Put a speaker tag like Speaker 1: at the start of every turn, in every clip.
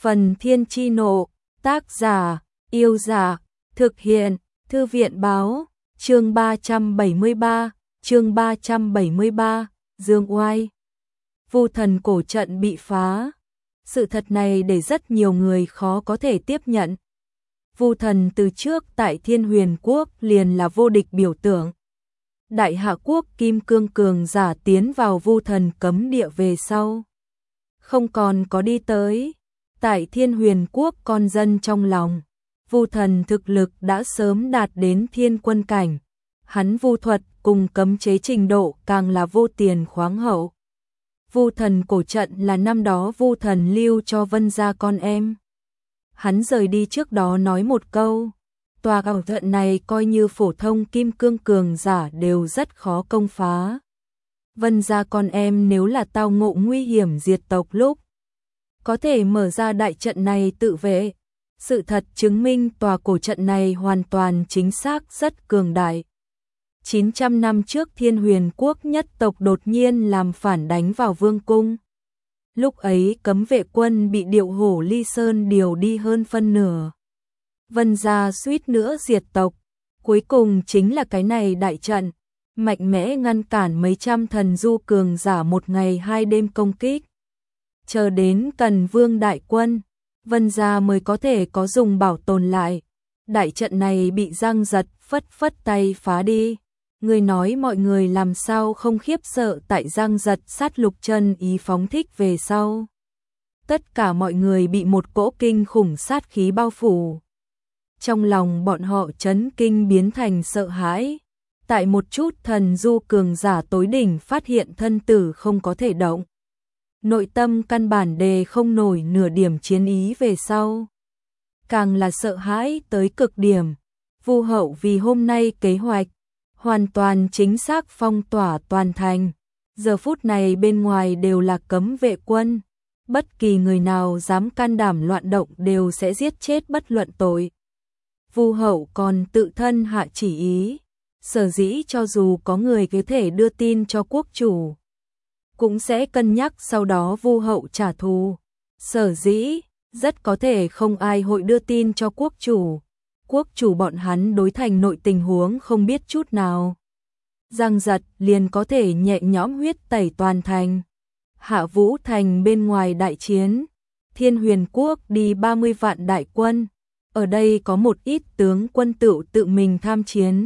Speaker 1: Phần Thiên Chi Nộ, tác giả, Yêu Giả, thực hiện, Thư viện Báo, chương 373, Dương Oai. Vu thần cổ trận bị phá. Sự thật này để rất nhiều người khó có thể tiếp nhận. Vu thần từ trước tại Thiên Huyền Quốc liền là vô địch biểu tượng. Đại Hạ Quốc Kim Cương cường giả tiến vào Vu thần cấm địa về sau, không còn có đi tới. Tại Thiên Huyền Quốc con dân trong lòng, Vu thần thực lực đã sớm đạt đến thiên quân cảnh. Hắn vu thuật cùng cấm chế trình độ càng là vô tiền khoáng hậu. Vu thần cổ trận là năm đó Vu thần lưu cho Vân gia con em. Hắn rời đi trước đó nói một câu, tòa cổ trận này coi như phổ thông kim cương cường giả đều rất khó công phá. Vân gia con em nếu là tao ngộ nguy hiểm diệt tộc lúc, có thể mở ra đại trận này tự vệ. Sự thật chứng minh tòa cổ trận này hoàn toàn chính xác rất cường đại. 900 năm trước Thiên Huyền Quốc nhất tộc đột nhiên làm phản đánh vào vương cung. Lúc ấy cấm vệ quân bị Điệu Hổ Ly Sơn điều đi hơn phân nửa. Vân gia suýt nữa diệt tộc. Cuối cùng chính là cái này đại trận, mạnh mẽ ngăn cản mấy trăm thần du cường giả một ngày hai đêm công kích. Chờ đến Cần Vương đại quân, Vân gia mới có thể có dùng bảo tồn lại. Đại trận này bị Giang Giật phất tay phá đi. Người nói mọi người làm sao không khiếp sợ tại Giang Giật sát lục chân ý phóng thích về sau. Tất cả mọi người bị một cỗ kinh khủng sát khí bao phủ. Trong lòng bọn họ chấn kinh biến thành sợ hãi. Tại một chút thần du cường giả tối đỉnh phát hiện thân tử không có thể động. Nội tâm căn bản đề không nổi nửa điểm chiến ý về sau. Càng là sợ hãi tới cực điểm. Vu hậu vì hôm nay kế hoạch hoàn toàn chính xác phong tỏa toàn thành. Giờ phút này bên ngoài đều là cấm vệ quân. Bất kỳ người nào dám can đảm loạn động đều sẽ giết chết bất luận tội. Vu hậu còn tự thân hạ chỉ ý. Sở dĩ cho dù có người có thể đưa tin cho quốc chủ, cũng sẽ cân nhắc sau đó Vu hậu trả thù. Sở dĩ rất có thể không ai hội đưa tin cho quốc chủ. Quốc chủ bọn hắn đối thành nội tình huống không biết chút nào. Giang Giật liền có thể nhẹ nhõm huyết tẩy toàn thành. Hạ Vũ thành bên ngoài đại chiến, Thiên Huyền Quốc đi 30 vạn đại quân. Ở đây có một ít tướng quân tự mình tham chiến.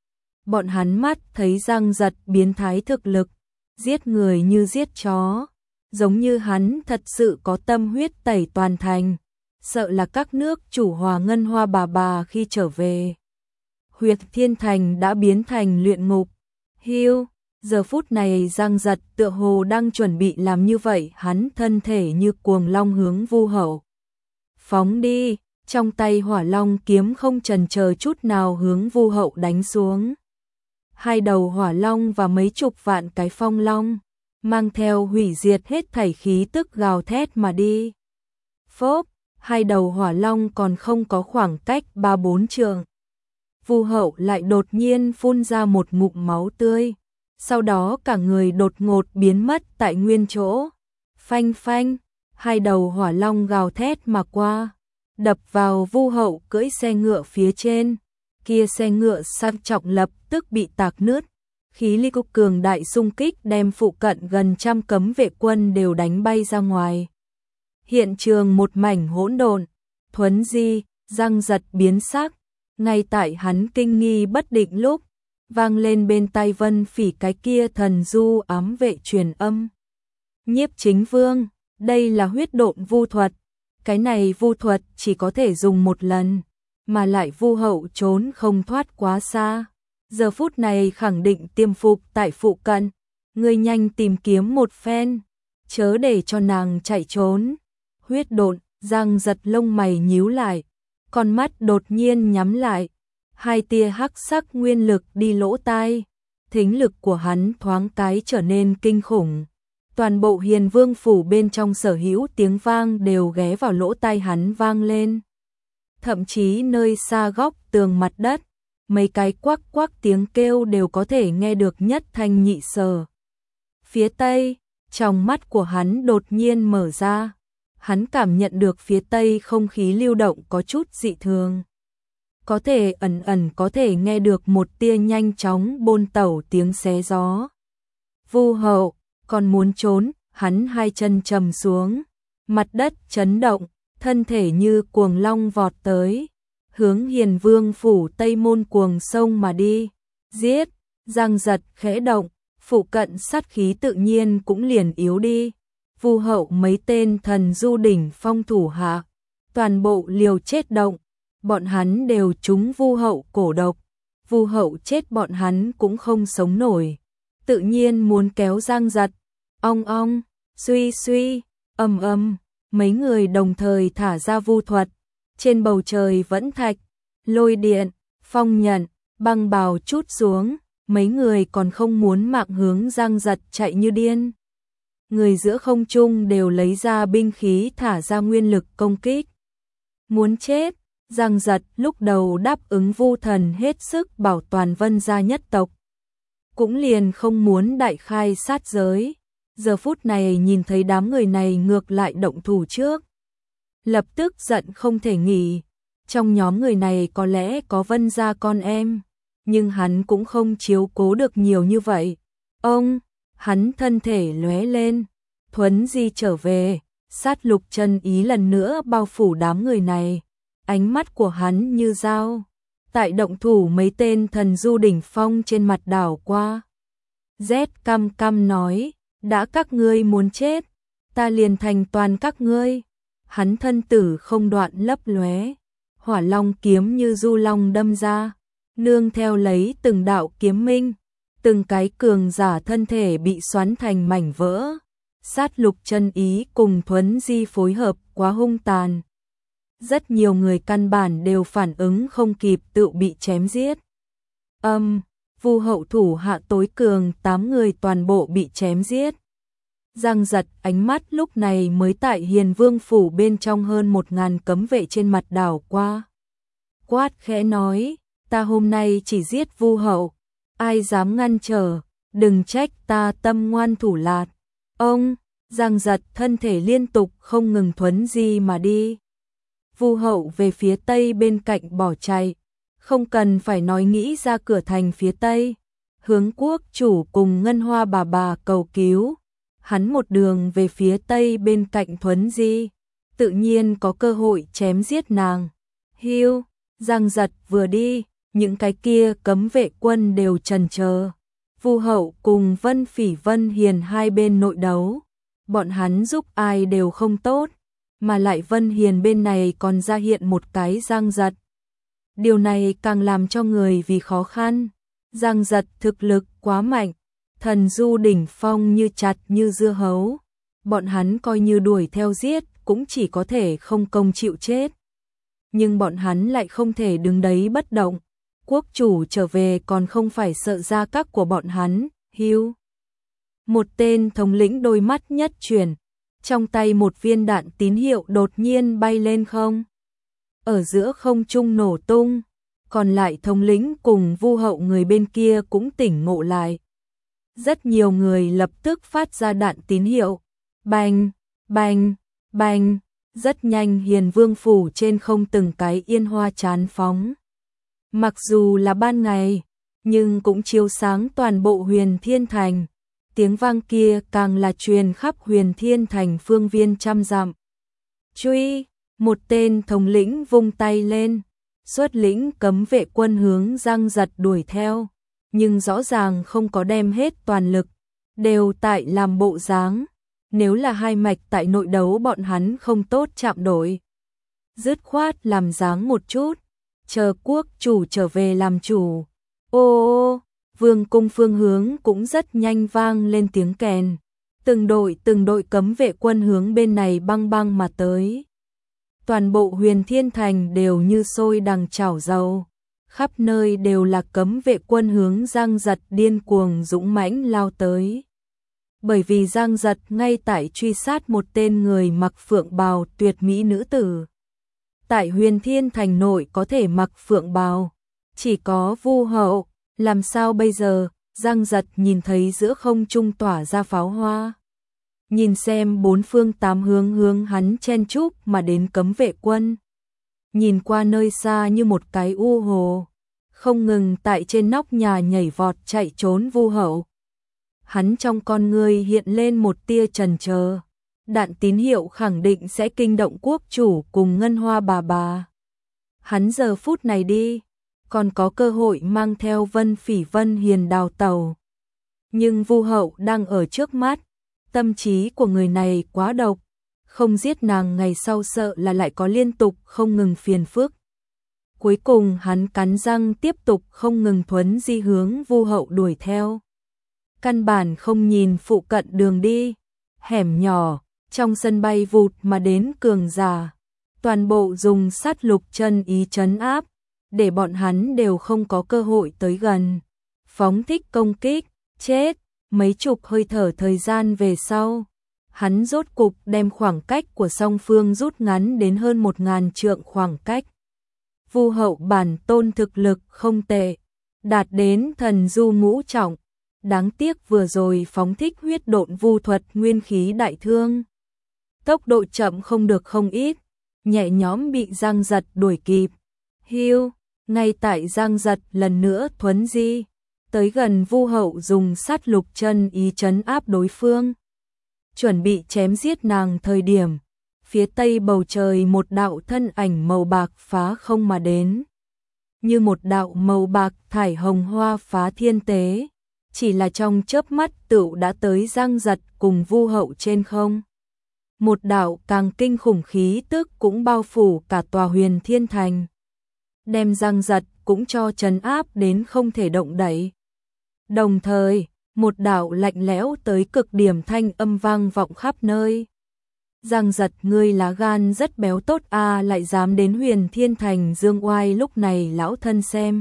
Speaker 1: Bọn hắn mắt thấy Giang Giật biến thái thực lực, giết người như giết chó, giống như hắn thật sự có tâm huyết tẩy toàn thành. Sợ là các nước chủ Hòa Ngân Hoa bà khi trở về, Huyệt Thiên Thành đã biến thành luyện ngục. Hưu, giờ phút này Giang Giật tựa hồ đang chuẩn bị làm như vậy, hắn thân thể như cuồng long hướng Vu hậu phóng đi, trong tay hỏa long kiếm không chần chờ chút nào hướng Vu hậu đánh xuống. Hai đầu hỏa long và mấy chục vạn cái phong long, mang theo hủy diệt hết thảy khí tức gào thét mà đi. Phốp, hai đầu hỏa long còn không có khoảng cách 3-4 trượng. Vu hậu lại đột nhiên phun ra một ngụm máu tươi, sau đó cả người đột ngột biến mất tại nguyên chỗ. Phanh phanh, hai đầu hỏa long gào thét mà qua, đập vào Vu hậu cưỡi xe ngựa phía trên. Kia xe ngựa sang trọng lập tức bị tạc nứt. Khí ly cục cường đại xung kích đem phụ cận gần trăm cấm vệ quân đều đánh bay ra ngoài. Hiện trường một mảnh hỗn độn. Thuấn di, Giang Giật biến sắc. Ngay tại hắn kinh nghi bất định lúc, vang lên bên tai Vân Phỉ cái kia thần du ám vệ truyền âm. Nhiếp Chính Vương, đây là huyết độn vu thuật. Cái này vu thuật chỉ có thể dùng một lần, mà lại Vu hậu trốn không thoát quá xa. Giờ phút này khẳng định tiềm phục tại phụ cận. Ngươi nhanh tìm kiếm một phen, chớ để cho nàng chạy trốn. Huyết độn, Giang Giật lông mày nhíu lại, con mắt đột nhiên nhắm lại. Hai tia hắc sắc nguyên lực đi lỗ tai. Thính lực của hắn thoáng cái trở nên kinh khủng. Toàn bộ Hiền Vương phủ bên trong sở hữu tiếng vang đều ghé vào lỗ tai hắn vang lên. Thậm chí nơi xa góc tường mặt đất, mấy cái quắc quắc tiếng kêu đều có thể nghe được nhất thanh nhị sở. Phía tây, trong mắt của hắn đột nhiên mở ra. hắn cảm nhận được phía tây không khí lưu động có chút dị thường. Có thể ẩn ẩn có thể nghe được một tia nhanh chóng bôn tẩu tiếng xé gió. Vu Hậu, còn muốn trốn, hắn hai chân trầm xuống, mặt đất chấn động, thân thể như cuồng long vọt tới, hướng Hiền Vương phủ Tây Môn cuồng sông mà đi. Giết, Giang Giật khẽ động, phụ cận sát khí tự nhiên cũng liền yếu đi. Vu Hậu mấy tên thần du đỉnh phong thủ hạ, toàn bộ liều chết động, bọn hắn đều trúng Vu Hậu cổ độc, Vu Hậu chết bọn hắn cũng không sống nổi, tự nhiên muốn kéo Giang Giật. Ong ong, suy suy, ầm ầm, mấy người đồng thời thả ra vu thuật, trên bầu trời vẫn thạch, lôi điện, phong nhận, băng bào chút xuống, mấy người còn không muốn mạng hướng Giang Giật chạy như điên. Người giữa không trung đều lấy ra binh khí thả ra nguyên lực công kích. Muốn chết, Giang Giật lúc đầu đáp ứng Vu Thần hết sức bảo toàn Vân gia nhất tộc, cũng liền không muốn đại khai sát giới. Giờ phút này nhìn thấy đám người này ngược lại động thủ trước, lập tức giận không thể nghỉ. Trong nhóm người này có lẽ có Vân gia con em, nhưng hắn cũng không chiếu cố được nhiều như vậy. Hắn thân thể lóe lên, thuấn di trở về, sát lục chân ý lần nữa bao phủ đám người này. Ánh mắt của hắn như dao, tại động thủ mấy tên thần du đỉnh phong trên mặt đảo qua. Rét căm căm nói, đã các ngươi muốn chết, ta liền thành toàn các ngươi. Hắn thân tử không đoạn lấp lóe, hỏa long kiếm như du long đâm ra, nương theo lấy từng đạo kiếm minh, từng cái cường giả thân thể bị xoắn thành mảnh vỡ. Sát lục chân ý cùng thuấn di phối hợp quá hung tàn. Rất nhiều người căn bản đều phản ứng không kịp tự bị chém giết. Vu Hậu thủ hạ tối cường 8 người toàn bộ bị chém giết. Giang Giật ánh mắt lúc này mới tại Hiền Vương phủ bên trong hơn 1000 cấm vệ trên mặt đảo qua. Quát khẽ nói, ta hôm nay chỉ giết Vu Hậu, ai dám ngăn trở, đừng trách ta tâm ngoan thủ lạt. Giang Giật thân thể liên tục không ngừng thuấn di mà đi. Vu Hậu về phía tây bên cạnh bỏ chạy, không cần phải nói nghĩ ra cửa thành phía tây, hướng quốc chủ cùng Ngân Hoa bà cầu cứu. Hắn một đường về phía tây bên cạnh thuấn di, tự nhiên có cơ hội chém giết nàng. Hiu, Giang Giật vừa đi, những cái kia cấm vệ quân đều chần chờ. Vu Hậu cùng Vân Phỉ Vân Hiền hai bên nội đấu, bọn hắn giúp ai đều không tốt, mà lại Vân Hiền bên này còn ra hiện một cái Giang Giật. Điều này càng làm cho người vì khó khăn. Giang Giật thực lực quá mạnh, thần du đỉnh phong như chặt như dưa hấu, bọn hắn coi như đuổi theo giết cũng chỉ có thể không công chịu chết. Nhưng bọn hắn lại không thể đứng đấy bất động, quốc chủ trở về còn không phải sợ gia các của bọn hắn. Hiu, một tên thống lĩnh đôi mắt nhất chuyển, trong tay một viên đạn tín hiệu đột nhiên bay lên không, ở giữa không trung nổ tung. Còn lại thống lĩnh cùng Vu Hậu người bên kia cũng tỉnh ngộ lại. Rất nhiều người lập tức phát ra đạn tín hiệu. Bành, bành, bành. Rất nhanh Hiền Vương phủ trên không từng cái yên hoa chán phóng. Mặc dù là ban ngày, nhưng cũng chiếu sáng toàn bộ Huyền Thiên Thành. Tiếng vang kia càng là truyền khắp Huyền Thiên Thành phương viên trăm dặm. Truy, một tên thống lĩnh vung tay lên, xuất lĩnh cấm vệ quân hướng Giang Giật đuổi theo, nhưng rõ ràng không có đem hết toàn lực, đều tại làm bộ dáng. Nếu là hai mạch tại nội đấu bọn hắn không tốt chạm đổi, dứt khoát làm dáng một chút, chờ quốc chủ trở về làm chủ. Ô, vương cung phương hướng cũng rất nhanh vang lên tiếng kèn, từng đội cấm vệ quân hướng bên này băng băng mà tới. Toàn bộ Huyền Thiên Thành đều như sôi đằng chảo dầu, khắp nơi đều là cấm vệ quân hướng Giang Giật điên cuồng dũng mãnh lao tới. Bởi vì Giang Giật ngay tại truy sát một tên người mặc phượng bào tuyệt mỹ nữ tử. Tại Huyền Thiên Thành nội có thể mặc phượng bào, chỉ có Vu Hậu. Làm sao bây giờ? Giang Giật nhìn thấy giữa không trung tỏa ra pháo hoa. nhìn xem bốn phương tám hướng hướng hắn chen chúc mà đến cấm vệ quân. Nhìn qua nơi xa như một cái u hồ, không ngừng tại trên nóc nhà nhảy vọt chạy trốn Vu Hậu. Hắn trong con ngươi hiện lên một tia chần chờ, đạn tín hiệu khẳng định sẽ kinh động quốc chủ cùng Ngân Hoa bà. Hắn giờ phút này đi, còn có cơ hội mang theo Vân Phỉ Vân Hiền đào tàu. Nhưng Vu Hậu đang ở trước mắt, tâm trí của người này quá độc, không giết nàng ngày sau sợ là lại có liên tục không ngừng phiền phức. Cuối cùng hắn cắn răng tiếp tục không ngừng thuấn di hướng Vu Hậu đuổi theo. Căn bản không nhìn phụ cận đường đi, hẻm nhỏ, trong sân bay vụt mà đến cường giả. Toàn bộ dùng sát lục chân ý trấn áp, để bọn hắn đều không có cơ hội tới gần. Phóng thích công kích, chết, mấy chục hơi thở thời gian về sau. Hắn rốt cục đem khoảng cách của song phương rút ngắn đến hơn 1000 trượng khoảng cách. Vu Hậu bản tôn thực lực không tệ, đạt đến thần du ngũ trọng. Đáng tiếc vừa rồi phóng thích huyết độn vu thuật nguyên khí đại thương. Tốc độ chậm không được không ít, nhẹ nhõm bị Giang Giật đuổi kịp. Hiu, ngay tại Giang Giật lần nữa thuấn di, tới gần Vu Hậu dùng sát lục chân ý trấn áp đối phương. Chuẩn bị chém giết nàng thời điểm, phía tây bầu trời một đạo thân ảnh màu bạc phá không mà đến. Như một đạo màu bạc thải hồng hoa phá thiên tế, chỉ là trong chớp mắt tựu đã tới Giang Giật cùng Vu Hậu trên không. Một đạo càng kinh khủng khí tức cũng bao phủ cả tòa Huyền Thiên Thành, đem Giang Giật cũng cho trấn áp đến không thể động đậy. Đồng thời, một đạo lạnh lẽo tới cực điểm thanh âm vang vọng khắp nơi. Giang Giật, ngươi lá gan rất béo tốt a, lại dám đến Huyền Thiên Thành dương oai. Lúc này lão thân xem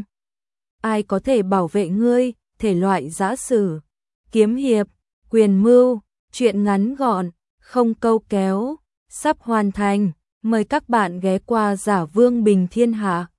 Speaker 1: ai có thể bảo vệ ngươi. Thể loại giã sử, kiếm hiệp, quyền mưu, truyện ngắn gọn, không câu kéo, sắp hoàn thành. Mời các bạn ghé qua Giả Vương Bình Thiên Hạ.